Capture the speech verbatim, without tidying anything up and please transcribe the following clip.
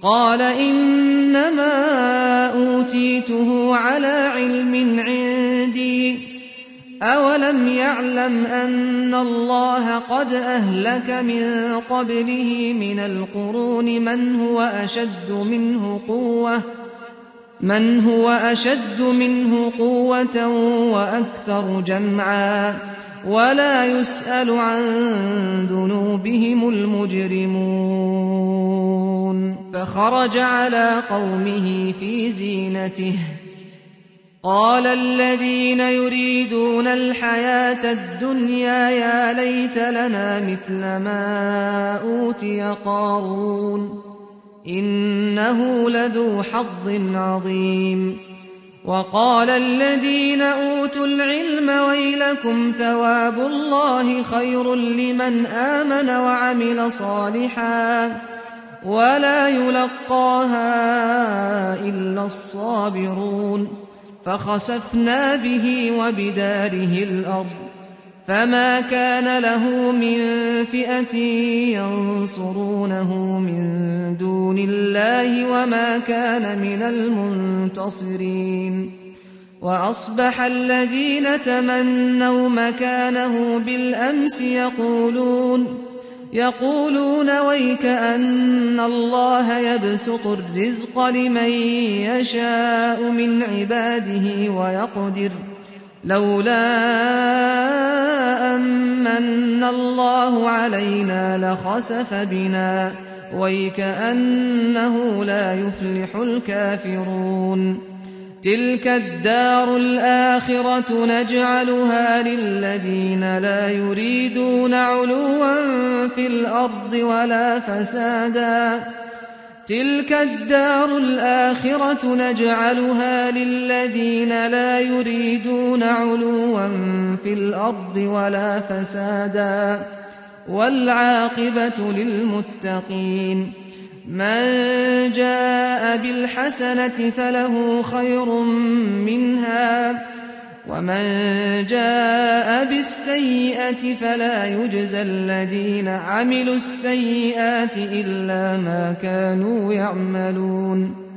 قال إنما أوتيته على علم عندي أولم يعلم أن الله قد أهلك من قبله من القرون من هو أشد منه قوة من هو أشد منه قوة وأكثر جمعا ولا يسأل عن ذنوبهم المجرمون فخرج على قومه في زينته قال الذين يريدون الحياة الدنيا يا ليت لنا مثل ما أوتي قارون إنه لذو حظ عظيم وقال الذين أوتوا العلم ويلكم ثواب الله خير لمن آمن وعمل صالحا ولا يلقاها إلا الصابرون فخسفنا به وبداره الأرض فما كان له من فئة ينصرونه من دون الله وما كان من المنتصرين وأصبح الذين تمنوا مكانه بالأمس يقولون يقولون ويك أن الله يبسط الرزق لمن يشاء من عباده ويقدر لولا أمن الله علينا لخسف بنا ويك أنه لا يفلح الكافرون تلك الدار الآخرة نجعلها للذين لا يريدون علوا في الأرض ولا فسادا تلك الدار الآخرة نجعلها للذين لا يريدون علوا في الأرض ولا فسادا والعاقبة للمتقين من جاء بالحسنة فله خير منها ومن جاء بالسيئة فلا يجزى الذين عملوا السيئات إلا ما كانوا يعملون